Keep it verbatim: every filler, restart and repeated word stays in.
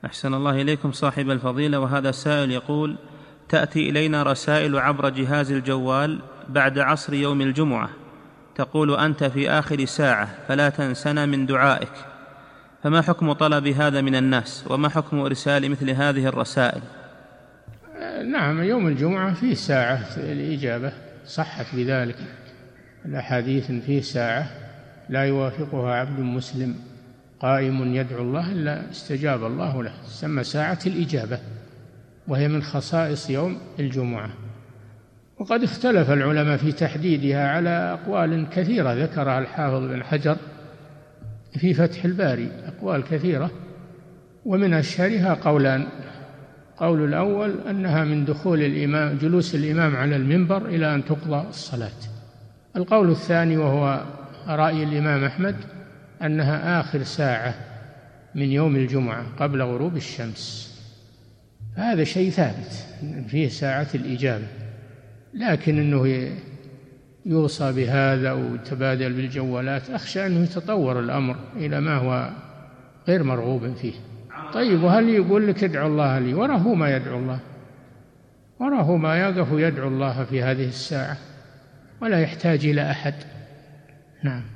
أحسن الله إليكم صاحب الفضيلة، وهذا سائل يقول: تأتي إلينا رسائل عبر جهاز الجوال بعد عصر يوم الجمعة تقول: أنت في آخر ساعة فلا تنسنا من دعائك، فما حكم طلب هذا من الناس، وما حكم إرسال مثل هذه الرسائل؟ نعم، يوم الجمعة فيه ساعة الإجابة، صحت بذلك الأحاديث فيه ساعة لا يوافقها عبد مسلم قائم يدعو الله إلا استجاب الله له، تسمى ساعة الإجابة، وهي من خصائص يوم الجمعة. وقد اختلف العلماء في تحديدها على أقوال كثيرة ذكرها الحافظ بن حجر في فتح الباري، أقوال كثيرة، ومن أشهرها قولان: قول الأول أنها من دخول الإمام جلوس الإمام على المنبر إلى أن تقضى الصلاة. القول الثاني وهو رأي الإمام أحمد أنها آخر ساعة من يوم الجمعة قبل غروب الشمس. هذا شيء ثابت فيه ساعة الإجابة، لكن أنه يوصى بهذا ويتبادل بالجوالات أخشى أنه يتطور الأمر إلى ما هو غير مرغوب فيه. طيب، وهل يقول لك ادعو الله لي؟ وراه ما يدعو الله، وراه ما يقف يدعو الله في هذه الساعة ولا يحتاج إلى أحد. نعم.